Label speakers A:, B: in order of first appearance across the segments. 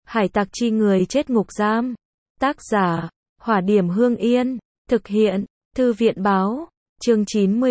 A: Hải tặc chi người chết ngục giam. Tác giả, Hỏa Điểm Hương Yên. Thực hiện, Thư viện báo. Chương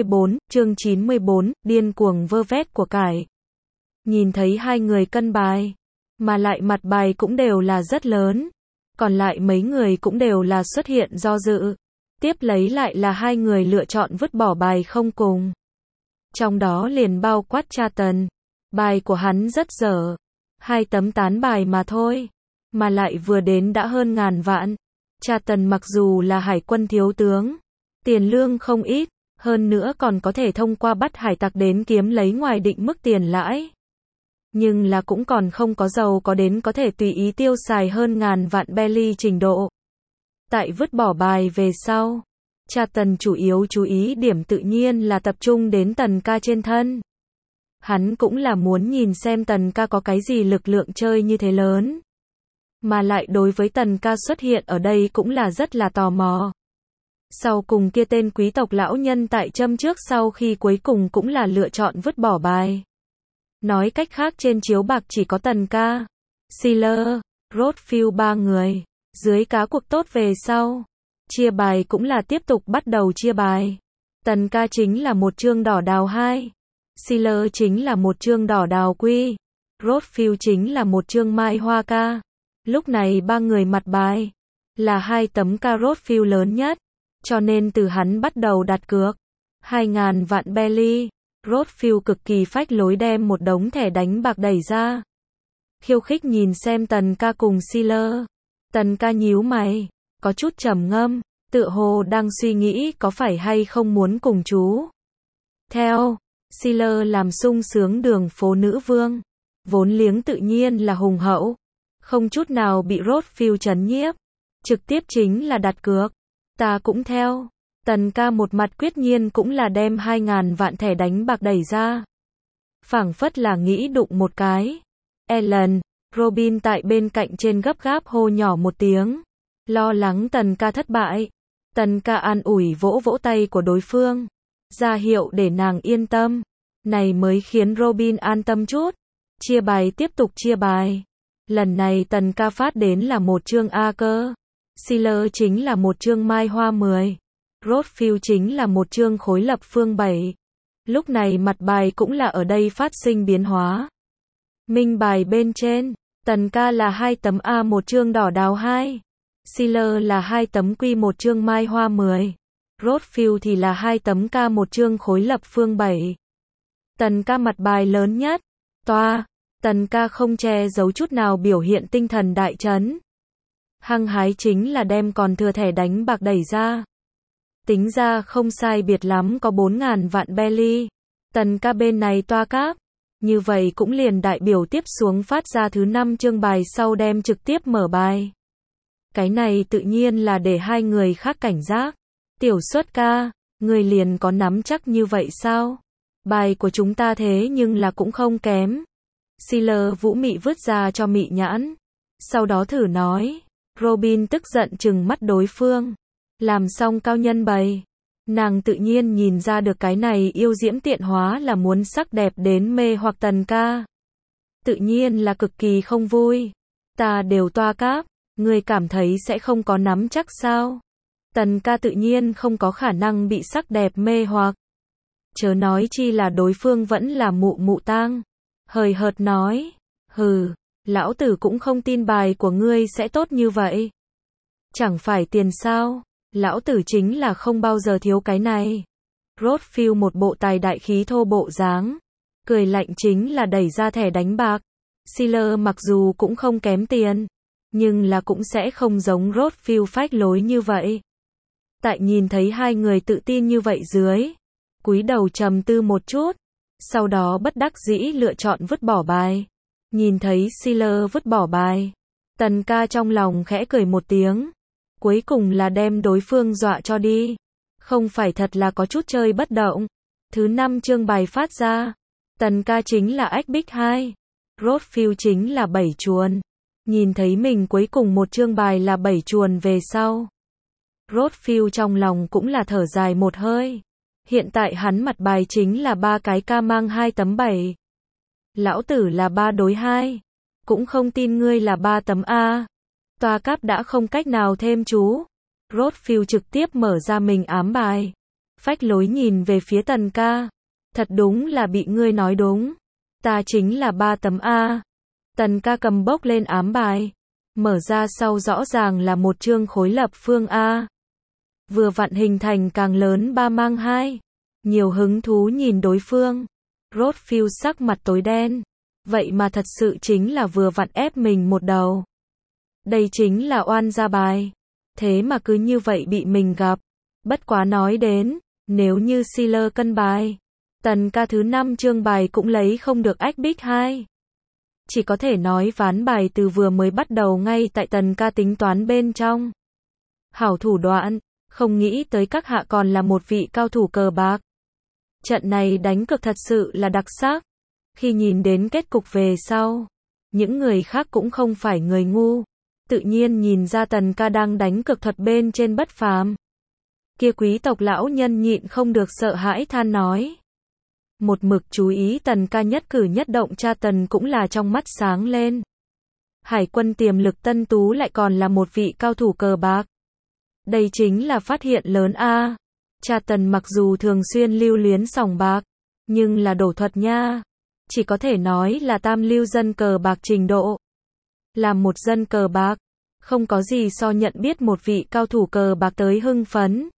A: 94, điên cuồng vơ vét của cải. Nhìn thấy hai người cân bài, mà lại mặt bài cũng đều là rất lớn. Còn lại mấy người cũng đều là xuất hiện do dự. Tiếp lấy lại là hai người lựa chọn vứt bỏ bài không cùng. Trong đó liền bao quát Cha Tần. Bài của hắn rất dở. 2 tấm tán bài mà thôi. Mà lại vừa đến đã hơn ngàn vạn. Cha Tần mặc dù là hải quân thiếu tướng, tiền lương không ít, hơn nữa còn có thể thông qua bắt hải tặc đến kiếm lấy ngoài định mức tiền lãi. Nhưng là cũng còn không có giàu có đến có thể tùy ý tiêu xài hơn ngàn vạn belly trình độ. Tại vứt bỏ bài về sau, Cha Tần chủ yếu chú ý điểm tự nhiên là tập trung đến Tần ca trên thân. Hắn cũng là muốn nhìn xem Tần ca có cái gì lực lượng chơi như thế lớn. Mà lại đối với Tần ca xuất hiện ở đây cũng là rất là tò mò. Sau cùng kia tên quý tộc lão nhân tại châm trước sau khi cuối cùng cũng là lựa chọn vứt bỏ bài. Nói cách khác trên chiếu bạc chỉ có Tần ca, Sealer, Rothfield 3 người. Dưới cá cuộc tốt về sau, chia bài cũng là tiếp tục bắt đầu chia bài. Tần ca chính là một chương đỏ đào 2. Sealer chính là một chương đỏ đào quy. Rothfield chính là một chương mai hoa ca. Lúc này ba người mặt bài là 2 tấm ca Rothfield lớn nhất, cho nên từ hắn bắt đầu đặt cược 2.000 vạn belly. Rothfield cực kỳ phách lối đem một đống thẻ đánh bạc đẩy ra. Khiêu khích nhìn xem Tần ca cùng Sealer. Tần ca nhíu mày, có chút trầm ngâm, tựa hồ đang suy nghĩ có phải hay không muốn cùng chú theo Sealer làm sung sướng đường phố nữ vương. Vốn liếng tự nhiên là hùng hậu, không chút nào bị Rothfield trấn nhiếp, trực tiếp chính là đặt cược. Ta cũng theo. Tần ca một mặt quyết nhiên cũng là đem 2.000 vạn thẻ đánh bạc đẩy ra. Phảng phất là nghĩ đụng một cái. Ellen, Robin tại bên cạnh trên gấp gáp hô nhỏ một tiếng. Lo lắng Tần ca thất bại. Tần ca an ủi vỗ vỗ tay của đối phương, ra hiệu để nàng yên tâm. Này mới khiến Robin an tâm chút. Chia bài tiếp tục chia bài. Lần này Tần ca phát đến là một chương A cơ. Sealer chính là một chương mai hoa 10. Rothfield chính là một chương khối lập phương 7. Lúc này mặt bài cũng là ở đây phát sinh biến hóa. Minh bài bên trên, Tần ca là 2 tấm A một chương đỏ đào 2. Sealer là 2 tấm Q một chương mai hoa 10. Rothfield thì là 2 tấm K một chương khối lập phương 7. Tần ca mặt bài lớn nhất. Toa, Tần ca không che giấu chút nào biểu hiện tinh thần đại chấn. Hăng hái chính là đem còn thừa thẻ đánh bạc đẩy ra. Tính ra không sai biệt lắm có 4.000 vạn belly. Tần ca bên này toa cáp. Như vậy cũng liền đại biểu tiếp xuống phát ra thứ 5 chương bài sau đem trực tiếp mở bài. Cái này tự nhiên là để hai người khác cảnh giác. Tiểu Xuất ca, người liền có nắm chắc như vậy sao? Bài của chúng ta thế nhưng là cũng không kém. Sealer vũ mị vứt ra cho mị nhãn. Sau đó thử nói. Robin tức giận trừng mắt đối phương. Làm xong cao nhân bày. Nàng tự nhiên nhìn ra được cái này yêu diễm tiện hóa là muốn sắc đẹp đến mê hoặc Tần ca. Tự nhiên là cực kỳ không vui. Ta đều toa cáp, ngươi cảm thấy sẽ không có nắm chắc sao? Tần ca tự nhiên không có khả năng bị sắc đẹp mê hoặc. Chớ nói chi là đối phương vẫn là mụ mụ tang. Hời hợt nói, hừ, lão tử cũng không tin bài của ngươi sẽ tốt như vậy. Chẳng phải tiền sao? Lão tử chính là không bao giờ thiếu cái này. Rothfield một bộ tài đại khí thô bộ dáng, cười lạnh chính là đẩy ra thẻ đánh bạc. Sealer mặc dù cũng không kém tiền, nhưng là cũng sẽ không giống Rothfield phách lối như vậy. Tại nhìn thấy hai người tự tin như vậy dưới, cúi đầu trầm tư một chút, sau đó bất đắc dĩ lựa chọn vứt bỏ bài. Nhìn thấy Sealer vứt bỏ bài, Tần ca trong lòng khẽ cười một tiếng. Cuối cùng là đem đối phương dọa cho đi. Không phải thật là có chút chơi bất động. Thứ 5 chương bài phát ra. Tần ca chính là ách bích 2. Rothfield chính là 7 chuồn. Nhìn thấy mình cuối cùng một chương bài là 7 chuồn về sau. Rothfield trong lòng cũng là thở dài một hơi. Hiện tại hắn mặt bài chính là 3 cái ca mang 2 tấm 7. Lão tử là 3 đối 2. cũng không tin ngươi là 3 tấm A. Tòa cáp đã không cách nào thêm chú. Rothfield trực tiếp mở ra mình ám bài. Phách lối nhìn về phía Tần ca. Thật đúng là bị ngươi nói đúng. Ta chính là 3 tấm A. Tần ca cầm bốc lên ám bài. Mở ra sau rõ ràng là một chương khối lập phương A. Vừa vặn hình thành càng lớn 3 mang 2. Nhiều hứng thú nhìn đối phương. Rothfield sắc mặt tối đen. Vậy mà thật sự chính là vừa vặn ép mình một đầu. Đây chính là oan gia bài. Thế mà cứ như vậy bị mình gặp. Bất quá nói đến, nếu như Sealer cân bài, Tần ca thứ 5 chương bài cũng lấy không được ách bích 2. Chỉ có thể nói ván bài từ vừa mới bắt đầu ngay tại Tần ca tính toán bên trong. Hảo thủ đoạn, không nghĩ tới các hạ còn là một vị cao thủ cờ bạc. Trận này đánh cược thật sự là đặc sắc. Khi nhìn đến kết cục về sau, những người khác cũng không phải người ngu. Tự nhiên nhìn ra Tần ca đang đánh cược thuật bên trên bất phàm. Kia quý tộc lão nhân nhịn không được sợ hãi than nói. Một mực chú ý Tần ca nhất cử nhất động cha Tần cũng là trong mắt sáng lên. Hải quân tiềm lực Tân Tú lại còn là một vị cao thủ cờ bạc. Đây chính là phát hiện lớn a. Cha Tần mặc dù thường xuyên lưu luyến sòng bạc, nhưng là đổ thuật nha. Chỉ có thể nói là tam lưu dân cờ bạc trình độ. Làm một dân cờ bạc, không có gì so nhận biết một vị cao thủ cờ bạc tới hưng phấn.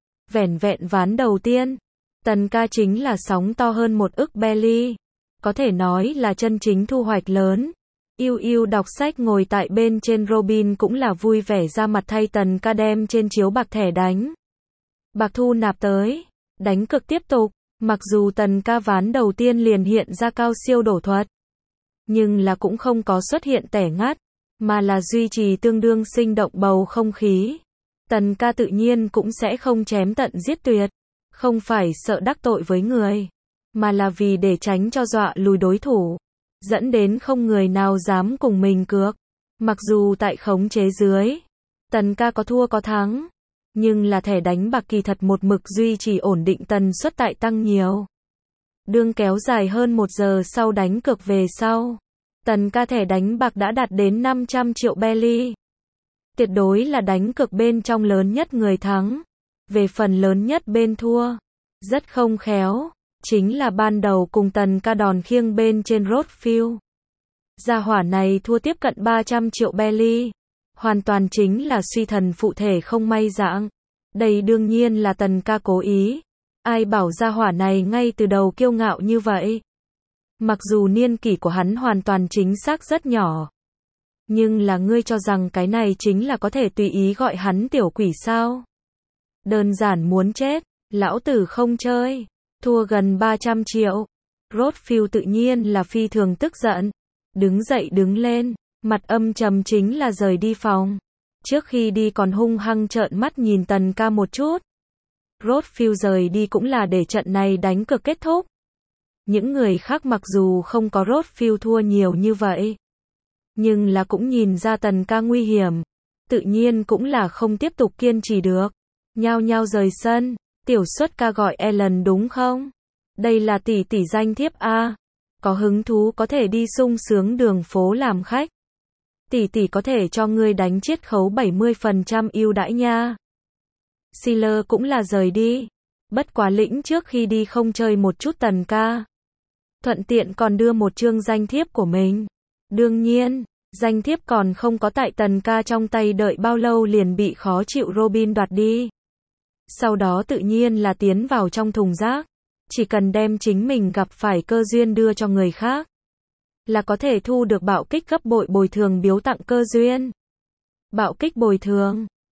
A: Vẻn vẹn ván đầu tiên, Tần ca chính là sóng to hơn 1 ức belly. Có thể nói là chân chính thu hoạch lớn. Yêu yêu đọc sách ngồi tại bên trên Robin cũng là vui vẻ ra mặt thay Tần ca đem trên chiếu bạc thẻ đánh. Bạc thu nạp tới, đánh cực tiếp tục. Mặc dù Tần ca ván đầu tiên liền hiện ra cao siêu đổ thuật, nhưng là cũng không có xuất hiện tẻ ngắt, mà là duy trì tương đương sinh động bầu không khí. Tần ca tự nhiên cũng sẽ không chém tận giết tuyệt, không phải sợ đắc tội với người, mà là vì để tránh cho dọa lùi đối thủ, dẫn đến không người nào dám cùng mình cược. Mặc dù tại khống chế dưới, Tần ca có thua có thắng, nhưng là thẻ đánh bạc kỳ thật một mực duy trì ổn định tần suất tại tăng nhiều. Đương kéo dài hơn 1 giờ sau đánh cược về sau, Tần ca thẻ đánh bạc đã đạt đến 500 triệu belly. Tuyệt đối là đánh cược bên trong lớn nhất người thắng. Về phần lớn nhất bên thua, rất không khéo, chính là ban đầu cùng Tần ca đòn khiêng bên trên Rothfield. Gia hỏa này thua tiếp cận 300 triệu belly. Hoàn toàn chính là suy thần phụ thể không may dạng. Đây đương nhiên là Tần ca cố ý. Ai bảo gia hỏa này ngay từ đầu kiêu ngạo như vậy. Mặc dù niên kỷ của hắn hoàn toàn chính xác rất nhỏ. Nhưng là ngươi cho rằng cái này chính là có thể tùy ý gọi hắn tiểu quỷ sao? Đơn giản muốn chết, lão tử không chơi. Thua gần 300 triệu. Rothfield tự nhiên là phi thường tức giận. Đứng dậy đứng lên. Mặt âm trầm chính là rời đi phòng. Trước khi đi còn hung hăng trợn mắt nhìn Tần ca một chút. Rothfield rời đi cũng là để trận này đánh cược kết thúc. Những người khác mặc dù không có Rothfield thua nhiều như vậy, nhưng là cũng nhìn ra Tần ca nguy hiểm. Tự nhiên cũng là không tiếp tục kiên trì được. Nhao nhao rời sân. Tiểu Xuất ca gọi Ellen đúng không? Đây là tỷ tỷ danh thiếp A. Có hứng thú có thể đi sung sướng đường phố làm khách. Tỷ tỷ có thể cho ngươi đánh chiết khấu 70% ưu đãi nha. Sealer cũng là rời đi. Bất quá lĩnh trước khi đi không chơi một chút Tần ca. Thuận tiện còn đưa một chương danh thiếp của mình. Đương nhiên, danh thiếp còn không có tại Tần ca trong tay đợi bao lâu liền bị khó chịu Robin đoạt đi. Sau đó tự nhiên là tiến vào trong thùng rác. Chỉ cần đem chính mình gặp phải cơ duyên đưa cho người khác, là có thể thu được bạo kích gấp bội bồi thường biếu tặng cơ duyên. Bạo kích bồi thường.